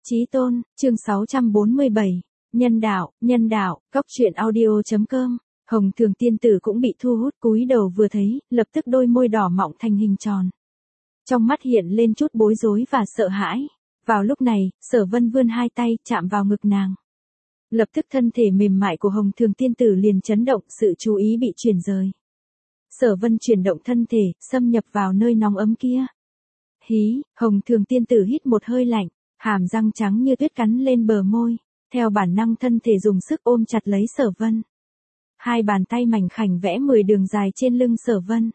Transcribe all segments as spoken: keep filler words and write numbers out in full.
Chí tôn, chương sáu trăm bốn mươi bảy, nhân đạo, nhân đạo, cóc truyện audio.com. Hồng Thường tiên tử cũng bị thu hút, cúi đầu vừa thấy, lập tức đôi môi đỏ mọng thành hình tròn. Trong mắt hiện lên chút bối rối và sợ hãi. Vào lúc này, Sở Vân vươn hai tay, chạm vào ngực nàng. Lập tức thân thể mềm mại của Hồng Thường tiên tử liền chấn động, sự chú ý bị chuyển rời. Sở Vân chuyển động thân thể, xâm nhập vào nơi nóng ấm kia. Hí, Hồng Thường tiên tử hít một hơi lạnh, hàm răng trắng như tuyết cắn lên bờ môi, theo bản năng thân thể dùng sức ôm chặt lấy Sở Vân. Hai bàn tay mảnh khảnh vẽ mười đường dài trên lưng Sở Vân.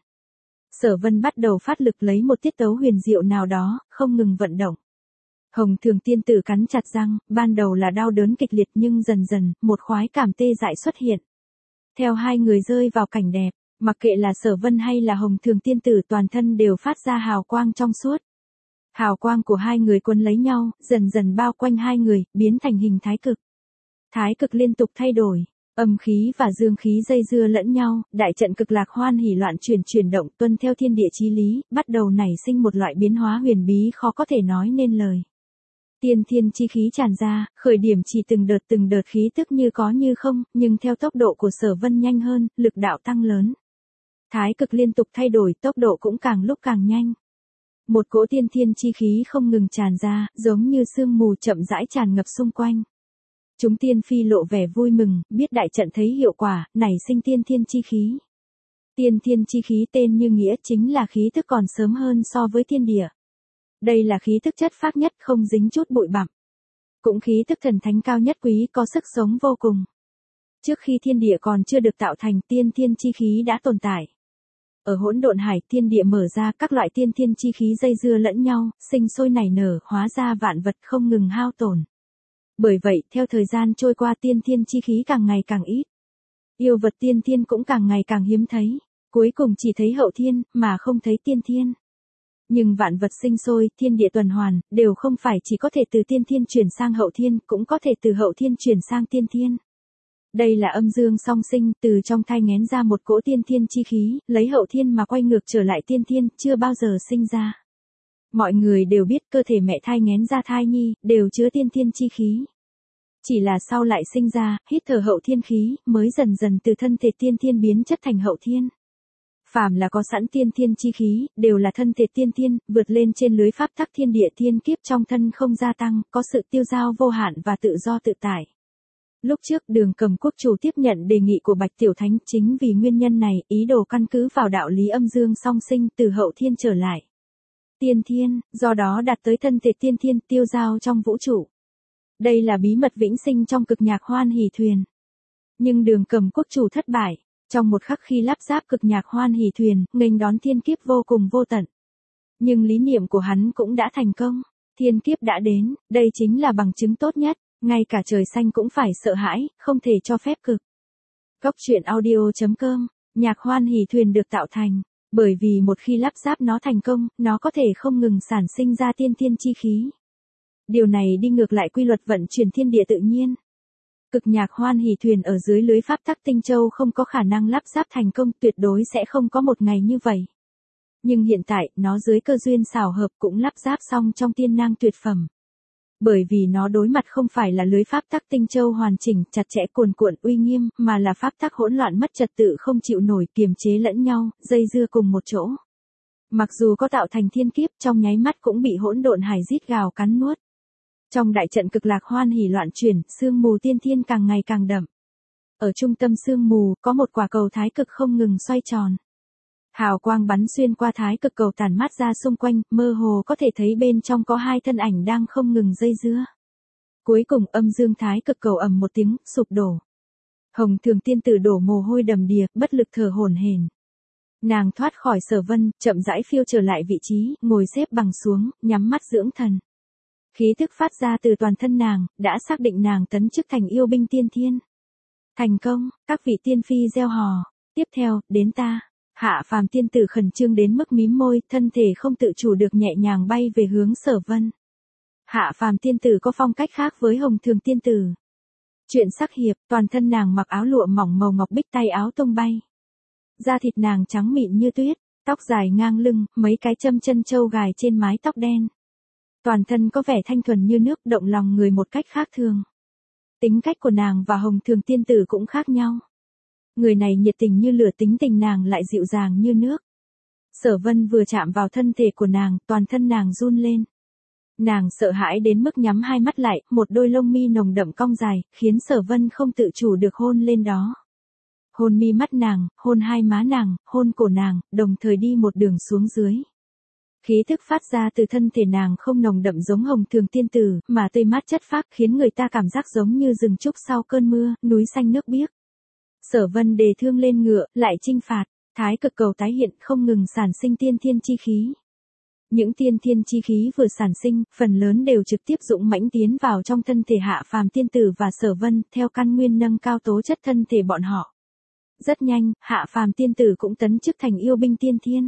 Sở Vân bắt đầu phát lực lấy một tiết tấu huyền diệu nào đó, không ngừng vận động. Hồng Thường tiên tử cắn chặt răng, ban đầu là đau đớn kịch liệt nhưng dần dần, một khoái cảm tê dại xuất hiện. Theo hai người rơi vào cảnh đẹp, mặc kệ là Sở Vân hay là Hồng Thường tiên tử toàn thân đều phát ra hào quang trong suốt. Hào quang của hai người quấn lấy nhau, dần dần bao quanh hai người, biến thành hình thái cực. Thái cực liên tục thay đổi, âm khí và dương khí dây dưa lẫn nhau, đại trận cực lạc hoan hỉ loạn chuyển chuyển động tuân theo thiên địa chí lý, bắt đầu nảy sinh một loại biến hóa huyền bí khó có thể nói nên lời. Tiên thiên chi khí tràn ra, khởi điểm chỉ từng đợt từng đợt khí tức như có như không, nhưng theo tốc độ của Sở Vân nhanh hơn, lực đạo tăng lớn. Thái cực liên tục thay đổi, tốc độ cũng càng lúc càng nhanh. Một cỗ tiên thiên chi khí không ngừng tràn ra, giống như sương mù chậm rãi tràn ngập xung quanh. Chúng tiên phi lộ vẻ vui mừng, biết đại trận thấy hiệu quả, nảy sinh tiên thiên chi khí. Tiên thiên chi khí tên như nghĩa chính là khí tức còn sớm hơn so với thiên địa. Đây là khí tức chất phác nhất, không dính chút bụi bặm. Cũng khí tức thần thánh cao nhất quý, có sức sống vô cùng. Trước khi thiên địa còn chưa được tạo thành, tiên thiên chi khí đã tồn tại. Ở hỗn độn hải, thiên địa mở ra, các loại tiên thiên chi khí dây dưa lẫn nhau, sinh sôi nảy nở, hóa ra vạn vật không ngừng hao tổn. Bởi vậy, theo thời gian trôi qua, tiên thiên chi khí càng ngày càng ít. Yêu vật tiên thiên cũng càng ngày càng hiếm thấy, cuối cùng chỉ thấy hậu thiên, mà không thấy tiên thiên. Nhưng vạn vật sinh sôi, thiên địa tuần hoàn, đều không phải chỉ có thể từ tiên thiên chuyển sang hậu thiên, cũng có thể từ hậu thiên chuyển sang tiên thiên. Đây là âm dương song sinh, từ trong thai nghén ra một cỗ tiên thiên chi khí, lấy hậu thiên mà quay ngược trở lại tiên thiên, chưa bao giờ sinh ra. Mọi người đều biết cơ thể mẹ thai nghén ra thai nhi, đều chứa tiên thiên chi khí. Chỉ là sau lại sinh ra, hít thở hậu thiên khí, mới dần dần từ thân thể tiên thiên biến chất thành hậu thiên. Phàm là có sẵn tiên thiên chi khí, đều là thân thể tiên thiên, vượt lên trên lưới pháp tắc thiên địa thiên kiếp trong thân không gia tăng, có sự tiêu dao vô hạn và tự do tự tại. Lúc trước Đường Cầm quốc chủ tiếp nhận đề nghị của Bạch Tiểu Thánh, chính vì nguyên nhân này, ý đồ căn cứ vào đạo lý âm dương song sinh từ hậu thiên trở lại tiên thiên, do đó đạt tới thân thể tiên thiên tiêu dao trong vũ trụ. Đây là bí mật vĩnh sinh trong cực nhạc hoan hỷ thuyền. Nhưng Đường Cầm quốc chủ thất bại, trong một khắc khi lắp ráp cực nhạc hoan hỷ thuyền, nghênh đón thiên kiếp vô cùng vô tận. Nhưng lý niệm của hắn cũng đã thành công, thiên kiếp đã đến, đây chính là bằng chứng tốt nhất. Ngay cả trời xanh cũng phải sợ hãi, không thể cho phép cực. Cóc truyện audio.com, nhạc hoan hỷ thuyền được tạo thành, bởi vì một khi lắp ráp nó thành công, nó có thể không ngừng sản sinh ra tiên thiên chi khí. Điều này đi ngược lại quy luật vận chuyển thiên địa tự nhiên. Cực nhạc hoan hỷ thuyền ở dưới lưới pháp tắc tinh châu không có khả năng lắp ráp thành công, tuyệt đối sẽ không có một ngày như vậy. Nhưng hiện tại, nó dưới cơ duyên xảo hợp cũng lắp ráp xong trong tiên nang tuyệt phẩm. Bởi vì nó đối mặt không phải là lưới pháp tắc tinh châu hoàn chỉnh, chặt chẽ cuồn cuộn uy nghiêm, mà là pháp tắc hỗn loạn mất trật tự không chịu nổi, kiềm chế lẫn nhau, dây dưa cùng một chỗ. Mặc dù có tạo thành thiên kiếp, trong nháy mắt cũng bị hỗn độn hải rít gào cắn nuốt. Trong đại trận cực lạc hoan hỉ loạn chuyển, sương mù tiên thiên càng ngày càng đậm. Ở trung tâm sương mù, có một quả cầu thái cực không ngừng xoay tròn. Hào quang bắn xuyên qua thái cực cầu tản mát ra xung quanh, mơ hồ có thể thấy bên trong có hai thân ảnh đang không ngừng dây dưa. Cuối cùng âm dương thái cực cầu ầm một tiếng, sụp đổ. Hồng Thường tiên tử đổ mồ hôi đầm đìa, bất lực thở hổn hển. Nàng thoát khỏi Sở Vân, chậm rãi phiêu trở lại vị trí, ngồi xếp bằng xuống, nhắm mắt dưỡng thần. Khí thức phát ra từ toàn thân nàng, đã xác định nàng tấn chức thành yêu binh tiên thiên. Thành công, các vị tiên phi reo hò. Tiếp theo, đến ta. Hạ phàm tiên tử khẩn trương đến mức mím môi, thân thể không tự chủ được nhẹ nhàng bay về hướng Sở Vân. Hạ phàm tiên tử có phong cách khác với Hồng Thường tiên tử. Chuyện sắc hiệp, toàn thân nàng mặc áo lụa mỏng màu ngọc bích, tay áo tung bay. Da thịt nàng trắng mịn như tuyết, tóc dài ngang lưng, mấy cái châm chân châu gài trên mái tóc đen. Toàn thân có vẻ thanh thuần như nước, động lòng người một cách khác thường. Tính cách của nàng và Hồng Thường tiên tử cũng khác nhau. Người này nhiệt tình như lửa, tính tình nàng lại dịu dàng như nước. Sở Vân vừa chạm vào thân thể của nàng, toàn thân nàng run lên. Nàng sợ hãi đến mức nhắm hai mắt lại, một đôi lông mi nồng đậm cong dài, khiến Sở Vân không tự chủ được hôn lên đó. Hôn mi mắt nàng, hôn hai má nàng, hôn cổ nàng, đồng thời đi một đường xuống dưới. Khí thức phát ra từ thân thể nàng không nồng đậm giống Hồng Thường tiên tử, mà tươi mát chất phác, khiến người ta cảm giác giống như rừng trúc sau cơn mưa, núi xanh nước biếc. Sở Vân đề thương lên ngựa, lại chinh phạt, thái cực cầu tái hiện, không ngừng sản sinh tiên thiên chi khí. Những tiên thiên chi khí vừa sản sinh, phần lớn đều trực tiếp dũng mãnh tiến vào trong thân thể Hạ Phàm tiên tử và Sở Vân, theo căn nguyên nâng cao tố chất thân thể bọn họ. Rất nhanh, Hạ Phàm tiên tử cũng tấn chức thành yêu binh tiên thiên.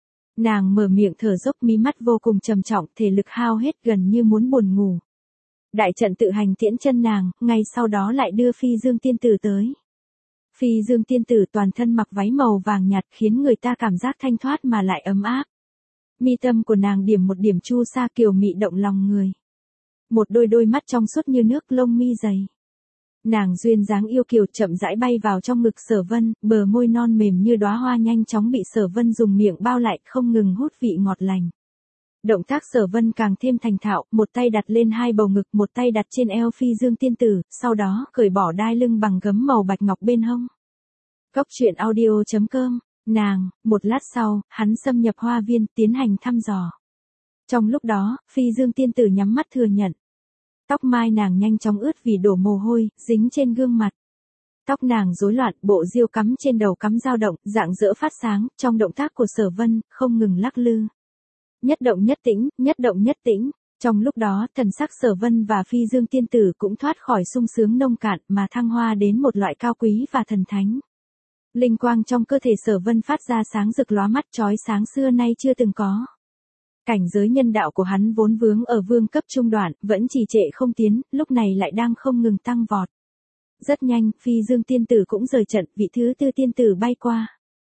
Nàng mở miệng thở dốc, mí mắt vô cùng trầm trọng, thể lực hao hết gần như muốn buồn ngủ. Đại trận tự hành tiễn chân nàng, ngay sau đó lại đưa Phi Dương tiên tử tới. Phi Dương tiên tử toàn thân mặc váy màu vàng nhạt, khiến người ta cảm giác thanh thoát mà lại ấm áp. Mi tâm của nàng điểm một điểm chu sa kiều mị động lòng người. Một đôi đôi mắt trong suốt như nước, lông mi dày. Nàng duyên dáng yêu kiều chậm rãi bay vào trong ngực Sở Vân, bờ môi non mềm như đóa hoa nhanh chóng bị Sở Vân dùng miệng bao lại, không ngừng hút vị ngọt lành. Động tác Sở Vân càng thêm thành thạo, một tay đặt lên hai bầu ngực, một tay đặt trên eo Phi Dương tiên tử, sau đó cởi bỏ đai lưng bằng gấm màu bạch ngọc bên hông. Cốc truyện audio chấm com. Nàng, một lát sau, hắn xâm nhập hoa viên, tiến hành thăm dò. Trong lúc đó, Phi Dương tiên tử nhắm mắt thừa nhận. Tóc mai nàng nhanh chóng ướt vì đổ mồ hôi, dính trên gương mặt. Tóc nàng rối loạn, bộ diêu cắm trên đầu cắm dao động, rạng rỡ phát sáng, trong động tác của Sở Vân, không ngừng lắc lư. Nhất động nhất tĩnh, nhất động nhất tĩnh. Trong lúc đó, thần sắc Sở Vân và Phi Dương tiên tử cũng thoát khỏi sung sướng nông cạn mà thăng hoa đến một loại cao quý và thần thánh. Linh quang trong cơ thể Sở Vân phát ra sáng rực lóa mắt chói sáng xưa nay chưa từng có. Cảnh giới nhân đạo của hắn vốn vướng ở vương cấp trung đoạn, vẫn trì trệ không tiến, lúc này lại đang không ngừng tăng vọt. Rất nhanh, Phi Dương tiên tử cũng rời trận, vị thứ tư tiên tử bay qua.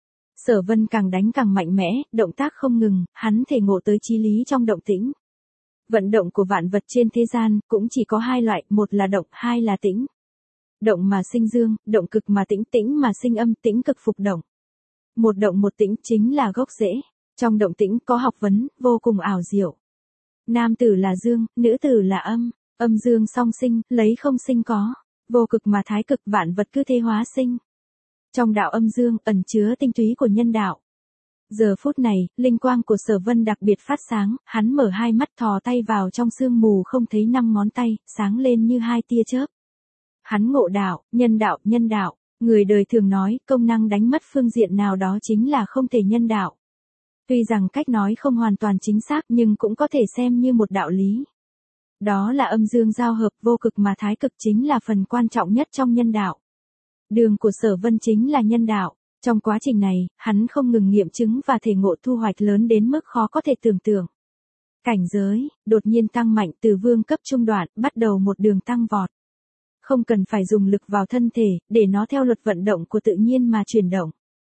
Sở Vân càng đánh càng mạnh mẽ, động tác không ngừng, hắn thể ngộ tới chí lý trong động tĩnh. Vận động của vạn vật trên thế gian cũng chỉ có hai loại, một là động, hai là tĩnh. Động mà sinh dương, động cực mà tĩnh, tĩnh mà sinh âm, tĩnh cực phục động. Một động một tĩnh chính là gốc rễ. Trong động tĩnh có học vấn, vô cùng ảo diệu. Nam tử là dương, nữ tử là âm, âm dương song sinh, lấy không sinh có. Vô cực mà thái cực, vạn vật cứ thế hóa sinh. Trong đạo âm dương ẩn chứa tinh túy của nhân đạo. Giờ phút này, linh quang của Sở Vân đặc biệt phát sáng, hắn mở hai mắt thò tay vào trong sương mù không thấy năm ngón tay, sáng lên như hai tia chớp. Hắn ngộ đạo, nhân đạo, nhân đạo, người đời thường nói, công năng đánh mất phương diện nào đó chính là không thể nhân đạo. Tuy rằng cách nói không hoàn toàn chính xác nhưng cũng có thể xem như một đạo lý. Đó là âm dương giao hợp, vô cực mà thái cực chính là phần quan trọng nhất trong nhân đạo. Đường của Sở Vân chính là nhân đạo. Trong quá trình này, hắn không ngừng nghiệm chứng và thể ngộ thu hoạch lớn đến mức khó có thể tưởng tượng. Cảnh giới, đột nhiên tăng mạnh từ vương cấp trung đoạn, bắt đầu một đường tăng vọt. Không cần phải dùng lực vào thân thể, để nó theo luật vận động của tự nhiên mà chuyển động.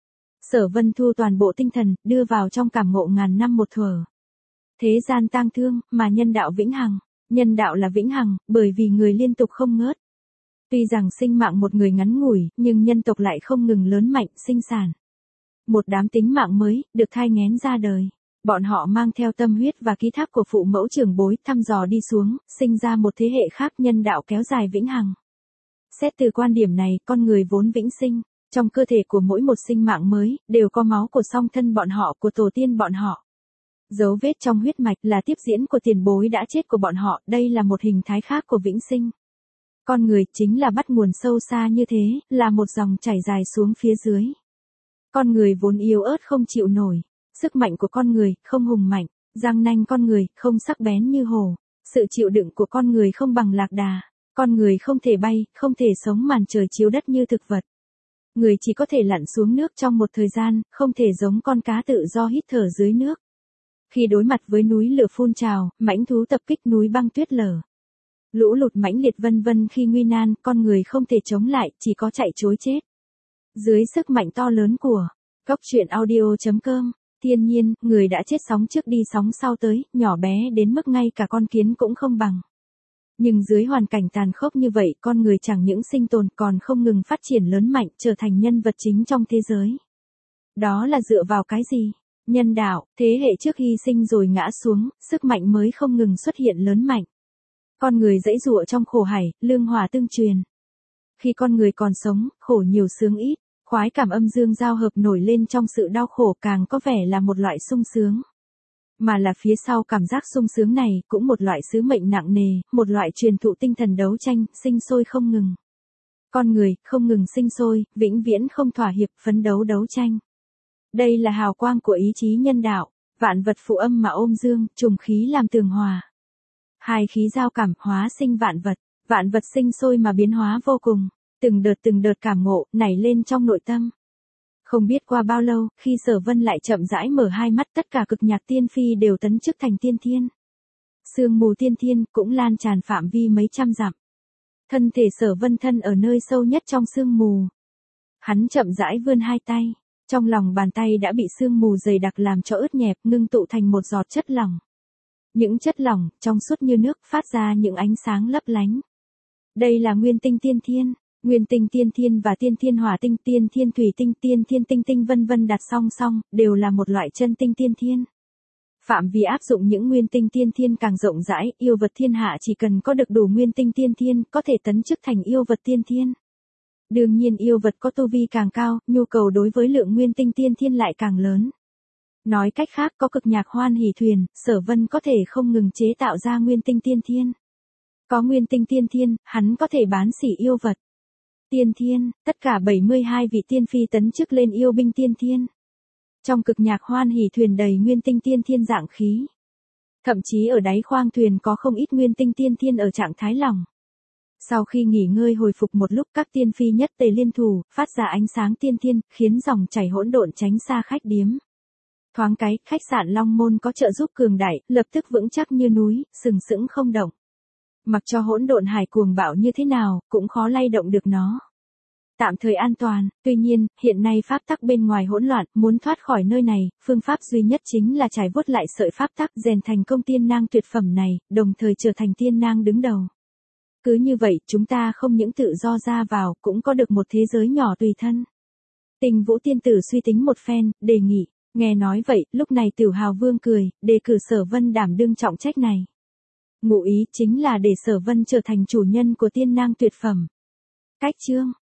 Sở Vân thu toàn bộ tinh thần, đưa vào trong cảm ngộ ngàn năm một thuở. Thế gian tang thương, mà nhân đạo vĩnh hằng. Nhân đạo là vĩnh hằng, bởi vì người liên tục không ngớt. Tuy rằng sinh mạng một người ngắn ngủi, nhưng nhân tộc lại không ngừng lớn mạnh, sinh sản. Một đám tính mạng mới, được thai nghén ra đời. Bọn họ mang theo tâm huyết và ký thác của phụ mẫu trưởng bối, thăm dò đi xuống, sinh ra một thế hệ khác, nhân đạo kéo dài vĩnh hằng. Xét từ quan điểm này, con người vốn vĩnh sinh. Trong cơ thể của mỗi một sinh mạng mới, đều có máu của song thân bọn họ, của tổ tiên bọn họ. Dấu vết trong huyết mạch là tiếp diễn của tiền bối đã chết của bọn họ, đây là một hình thái khác của vĩnh sinh. Con người chính là bắt nguồn sâu xa như thế, là một dòng chảy dài xuống phía dưới. Con người vốn yếu ớt không chịu nổi, sức mạnh của con người không hùng mạnh, răng nanh con người không sắc bén như hổ, sự chịu đựng của con người không bằng lạc đà, con người không thể bay, không thể sống màn trời chiếu đất như thực vật. Người chỉ có thể lặn xuống nước trong một thời gian, không thể giống con cá tự do hít thở dưới nước. Khi đối mặt với núi lửa phun trào, mãnh thú tập kích, núi băng tuyết lở, lũ lụt mãnh liệt vân vân, khi nguy nan, con người không thể chống lại, chỉ có chạy trối chết. Dưới sức mạnh to lớn của Cốc truyện audio chấm com Thiên nhiên, người đã chết sóng trước đi sóng sau tới, nhỏ bé đến mức ngay cả con kiến cũng không bằng. Nhưng dưới hoàn cảnh tàn khốc như vậy, con người chẳng những sinh tồn còn không ngừng phát triển lớn mạnh, trở thành nhân vật chính trong thế giới. Đó là dựa vào cái gì? Nhân đạo, thế hệ trước hy sinh rồi ngã xuống, sức mạnh mới không ngừng xuất hiện lớn mạnh. Con người giãy giụa trong khổ hải, lương hòa tương truyền. Khi con người còn sống, khổ nhiều sướng ít, khoái cảm âm dương giao hợp nổi lên trong sự đau khổ càng có vẻ là một loại sung sướng. Mà là phía sau cảm giác sung sướng này cũng một loại sứ mệnh nặng nề, một loại truyền thụ tinh thần đấu tranh, sinh sôi không ngừng. Con người, không ngừng sinh sôi, vĩnh viễn không thỏa hiệp, phấn đấu đấu tranh. Đây là hào quang của ý chí nhân đạo, vạn vật phụ âm mà ôm dương, trùng khí làm tường hòa. Hai khí giao cảm, hóa sinh vạn vật, vạn vật sinh sôi mà biến hóa vô cùng, từng đợt từng đợt cảm ngộ, nảy lên trong nội tâm. Không biết qua bao lâu, khi Sở Vân lại chậm rãi mở hai mắt, tất cả cực nhạc tiên phi đều tấn chức thành tiên thiên. Sương mù tiên thiên cũng lan tràn phạm vi mấy trăm dặm. Thân thể Sở Vân thân ở nơi sâu nhất trong sương mù. Hắn chậm rãi vươn hai tay, trong lòng bàn tay đã bị sương mù dày đặc làm cho ướt nhẹp, ngưng tụ thành một giọt chất lỏng. Những chất lỏng, trong suốt như nước, phát ra những ánh sáng lấp lánh. Đây là nguyên tinh tiên thiên. Nguyên tinh tiên thiên và tiên thiên hỏa tinh, tiên thiên thủy tinh, tiên thiên tinh tinh vân vân đặt song song, đều là một loại chân tinh tiên thiên. Phạm vi áp dụng những nguyên tinh tiên thiên càng rộng rãi, yêu vật thiên hạ chỉ cần có được đủ nguyên tinh tiên thiên, có thể tấn chức thành yêu vật tiên thiên. Đương nhiên yêu vật có tu vi càng cao, nhu cầu đối với lượng nguyên tinh tiên thiên lại càng lớn. Nói cách khác, có cực nhạc hoan hỷ thuyền, Sở Vân có thể không ngừng chế tạo ra nguyên tinh tiên thiên. Có nguyên tinh tiên thiên, hắn có thể bán sỉ yêu vật. Tiên thiên, tất cả bảy mươi hai vị tiên phi tấn chức lên yêu binh tiên thiên. Trong cực nhạc hoan hỷ thuyền đầy nguyên tinh tiên thiên dạng khí. Thậm chí ở đáy khoang thuyền có không ít nguyên tinh tiên thiên ở trạng thái lỏng. Sau khi nghỉ ngơi hồi phục một lúc, các tiên phi nhất tề liên thủ, phát ra ánh sáng tiên thiên, khiến dòng chảy hỗn độn tránh xa khách điếm. Thoáng cái, khách sạn Long Môn có trợ giúp cường đại, lập tức vững chắc như núi, sừng sững không động. Mặc cho hỗn độn hải cuồng bạo như thế nào, cũng khó lay động được nó. Tạm thời an toàn, tuy nhiên, hiện nay pháp tắc bên ngoài hỗn loạn, muốn thoát khỏi nơi này, phương pháp duy nhất chính là trải vuốt lại sợi pháp tắc, rèn thành công tiên nang tuyệt phẩm này, đồng thời trở thành tiên nang đứng đầu. Cứ như vậy, chúng ta không những tự do ra vào, cũng có được một thế giới nhỏ tùy thân. Tình Vũ tiên tử suy tính một phen, đề nghị, nghe nói vậy, lúc này Tiểu Hào Vương cười, đề cử Sở Vân đảm đương trọng trách này. Ngụ ý chính là để Sở Vân trở thành chủ nhân của tiên nang tuyệt phẩm. Cách chương